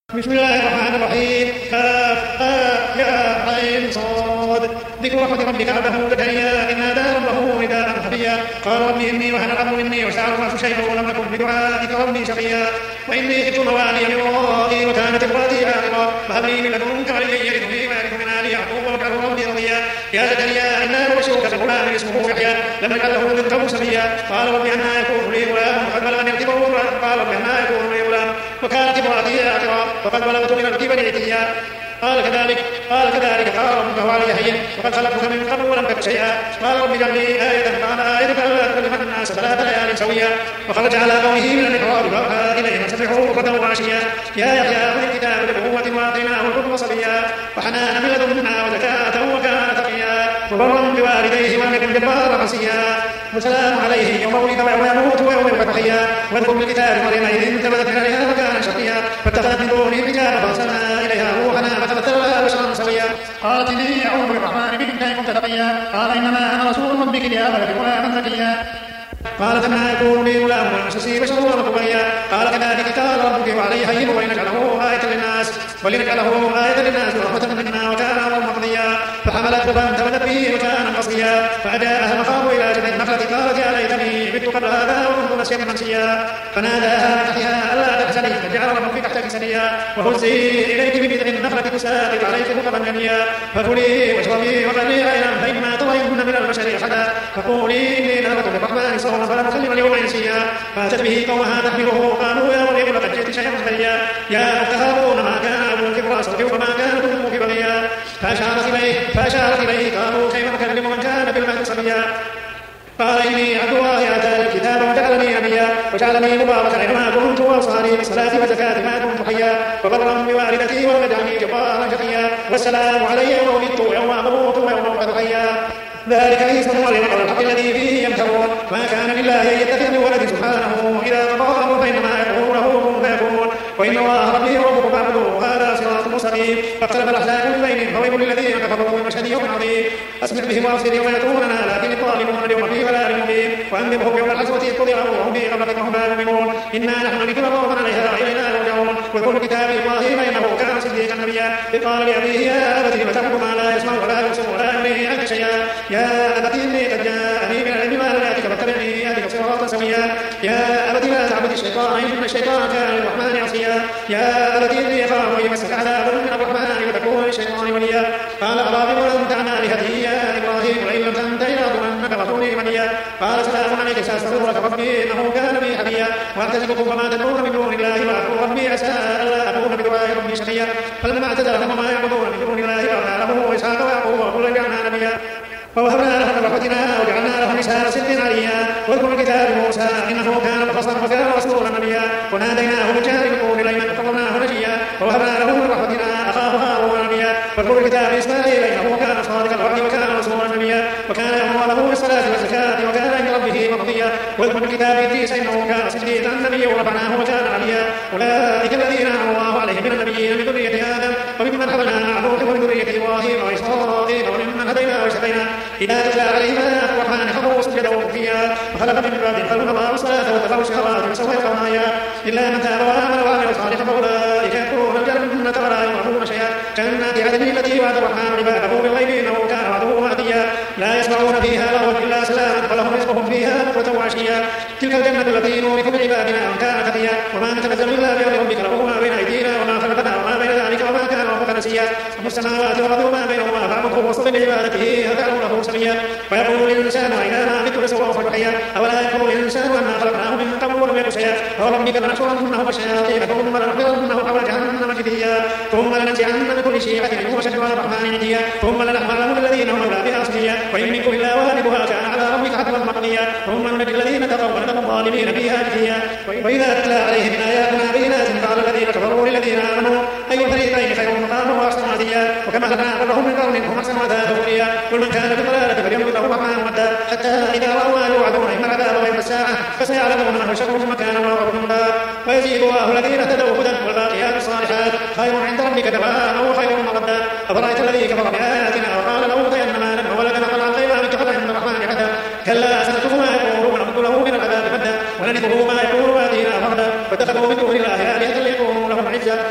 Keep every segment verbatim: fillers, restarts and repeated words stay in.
بسم الله الرحمن الرحيم. كاف آه يا عين صاد. ذكر رحمة ربك عبده زكريا إذ نادى ربه نداء خفيا قال رب إني وهن العظم مني واشتعل الرأس شيبا ولم أكن بدعائك ربي شقيا وإني خفت موالي من ورائي وكانت امرأتي عاقرا فهب لي من لدنك وليا يرثني ويرث من آل يعقوب واجعله ربي رضيا يا زكريا إنا نبشرك بغلام اسمه يحيى لم نجعل له من قبل سميا قال رب أنى يكون لي غلام وقد بلغني الكبر قال رب أنى يكون لي غلام وكانت امرأتي عاقرا وقد بلغت من الكبر عتيا قال كذلك قال كذلك قال ربك هو علي هين وقد خلقتك من قبل ولم تك شيئا قال رب اجعل لي آية قال آيتك ألا تكلم الناس ثلاث ليال سويا وخرج على قومه من المحراب فأوحى إليهم سبحوا بكرة وعشيا يا يحيى خذ الكتاب بقوة وآتيناه الحكم صبيا وحنانا من لدنا وزكاة وكان تقيا وبرا بوالديه ولم يكن جبارا عصيا وسلام عليه يوم ولد ويوم يموت ويوم يبعث حيا واذكر في الكتاب مريم إذ انتبذت من أهلها وكان شقيا فاتخذت من دونه حجابا فأرسلنا إليها روحنا فتمثل لها بشرا سويا قالت إني أعوذ بالرحمن منك إن كنت تقيا قال إنما أنا رسول ربك لأهب لك غلاما زكيا قالت أنى يكون لي غلام ولم يمسسني بشر ولم أك بغيا قال كذلك قال ربك وعلي هين ولنجعله آية للناس ولنجعله آية للناس ورحمة منا وكان أمرا مقضيا فحملته فانتبذت به وكان قصيا فأجاءها المخاض إلى جذع النخلة قالت يا ليتني مت قبل هذا وكنت نسيا منسيا فناداها من تحتها ألا تحزني قد جعل ربك تحتك سريا وهزي إليك بجذع النخلة تساقط عليك رطبا جنيا فكلي واشربي وقري عينا فإما ترين من البشر أحدا فقولي إني نذرت للرحمن صوما فلا نكلم اليوم إنسيا فأتت به قومها تحمله قالوا يا مريم لقد جئت شيئا فريا يا أخت هارون ما كان أبوك امرأ سوء وما كانت أمك بغيا فأشارت إليه فأشارت إليه قالوا كيف نكلم من كان بالمهد صبيا قال إني عبد الله آتاني الكتاب وجعلني نبيا وجعلني مباركا أينما كنت وأوصاني بالصلاة والزكاة ما دمت حيا وبرا بوالدتي ولم يجعلني جبارا شقيا والسلام علي يوم ولدت ويوم أموت ويوم أبعث حيا ذلك عيسى بن مريم قول الحق الذي فيه يمترون ما كان لله أن يتخذ من ولد سبحانه إذا قضى أمرا فإنما يقول له كن فيكون وإن الله ربي وربكم فاعبدوه هذا صراط مستقيم فاختلف الأحزاب من بينهم فويل للذين كفروا من مشهد يوم عظيم أسمع بهم وأبصر يوم يأتوننا لكن الظالمون اليوم في ضلال مبين وأنذرهم يوم الحسرة إذ قضي أمرهم في غفلة وهم لا يؤمنون إنا نحن نرث الأرض عليها وإلينا يرجعون واذكر كتاب إبراهيم إنه كان صديقا نبيا إذ قال لأبيه يا أبت لم تعبد ما لا يسمع ولا يبصر ولا يغني عنك شيئا يا أبت إني قد جاءني من العلم ما لم يأتك فاتبعني أهدك صراطا سويا يا أبت لا تعبد الشيطان إن الشيطان كان للرحمن عصيا يا أبت إني أخاف أن يمسك عذاب من الرحمن وتكون للشيطان وليا قال أراغب أنت عن آلهتي يا إبراهيم لئن لم تنته لأرجمنك واهجرني مليا قال سلام عليك سأستغفر لك ربي إنه كان بي حفيا وأعتزلكم فما تدعون من دون الله وأدعو ربي عسى ألا أكون بدعاء ربي شقيا فلما اعتزلهم وما يعبدون من دون الله وأعلى له إسحاق ويعقوب وكلا جعلنا نبيا ووهبنا له من رحمتنا وجعلنا له لسان صدق عليا واذكر الكتاب موسى انه كان مخلصا وكان رسولا نبيا وناديناه من جانب الطور الايمن فقرناه نجيا ووهبنا له من رحمتنا اخاه هارون نبيا واذكر الكتاب اسماعيل انه كان صادق الوعد وكان رسولا نبيا وكان يامر له بالصلاه والزكاه وكان عند ربه مرضيا واذكر الكتاب ادريس انه كان صديقا نبيا ورفعناه وكان عليا اولئك الذين انعم الله عليهم من النبيين من ذريه ادم وممن حملنا مع نوح ومن ذريه ابراهيم واسرائيل وممن هدينا واجتبينا إذا تتلى عليهم آيات الرحمن خروا سجدا وبكيا وخلق من بعد خلق أضاعوا الصلاة واتبعوا الشهوات فسوف يلقون غيا إلا من تاب وآمن وعمل صالحا فأولئك يدخلون الجنة ولا يظلمون شيئا جنات عدن التي وعد الرحمن عباده بالغيب إنه كان وعده مأتيا لا يسمعون فيها لغوا إلا سلاما فلهم رزقهم فيها بكرة وعشيا تلك الجنة التي نورث من عبادنا من كان تقيا وما نتنزل إلا بأمر ربك له ما بين أيدينا وما خلفنا وما بين ذلك وما كان ربك نسيا رب السماوات والأرض وما بينهما فاعبده واصطبر لعبادته هل تعلم له سميا ويقول الإنسان أئذا ما مت لسوف نحيا أولا يقول الإنسان أنا خلقناه من قبل ولم يك شيئا فوربك لنحشرنهم الشياطين ثم لنحضرنهم حول جهنم جثيا ثم لننزعن من كل شيعة منهم أشد على الرحمن نديا ثم لنحملن الذين هم أولى بها صليا وإن منكم إلا واردها كان على ربك حتما مقضيا ثم ننجي الذين تقوا ونذر الظالمين فيها جثيا وإذا تتلى عليهم آياتنا بينات قال الذين كفروا للذين آمنوا أي الفريقين خير مقاما وأحسن عديا وكما أهلكنا قبلهم من قرن هم أحسن عذابا وليا كل من كان بضلالة فليمدد له الرحمن مدا حتى إذا رأوا ما يوعدون إما العذاب غير الساعة فسيعلمون من هو شر مكانا وأقرب ندا ويزيد الله الذين اهتدوا هدى والباقيات الصالحات خير عند ربك ثوابا وخير مردا أفرأيت الذي كفر بآياتنا وقال لأوتين مالا وولدا فقال الغيب اتخذ عند الرحمن عهدا كلا سنكتب ما يقول ونمد له من العذاب مدا ونرثه ما يقول وآتينا فردا واتخذوا من دون الله آلهة ليكونوا لهم عزا كلا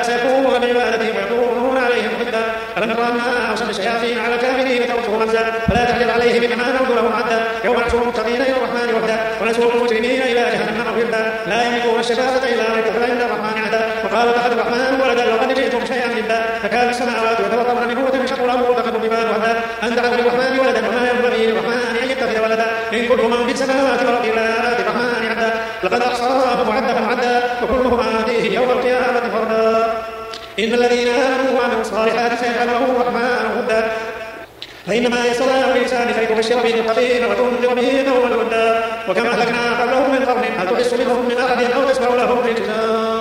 سيكفرون بعبادتهم ويكونون عليهم ضدا ألم تر أنا أرسلنا الشياطين على الكافرين فتركهم همزا فلا تعجل عليهم إنما نعبد لهم عدا يوم نحشر المتقين إلى الرحمن وحدا ونسوق المجرمين إلى جهنم وردا لا يملكون الشفاعة إلا من اتخذ عند الرحمن عهدا وقال اتخذ الرحمن ولدا لقد جئتم شيئا إدا تكاد السماوات يتفطرن منه وتنشق الأرض وتخر الجبال هدا أن دعوا للرحمن ولدا وما ينبغي للرحمن أن يتخذ ولدا إن كل من في السماوات والأرض إلا آتي الرحمن عدا لقد أحصاهم وعدهم عدا وكلهم آتيه يوم القيامة فردا إن الذين آمنوا وعملوا الصالحات سيجعل لهم الرحمن ودا فإنما يسرناه بلسانه فليبشر به المتقين وتنذر به قوما لدا وكما أهلكنا قبلهم من قرن هل تحس منهم من أحد أو تسمع لهم رجزا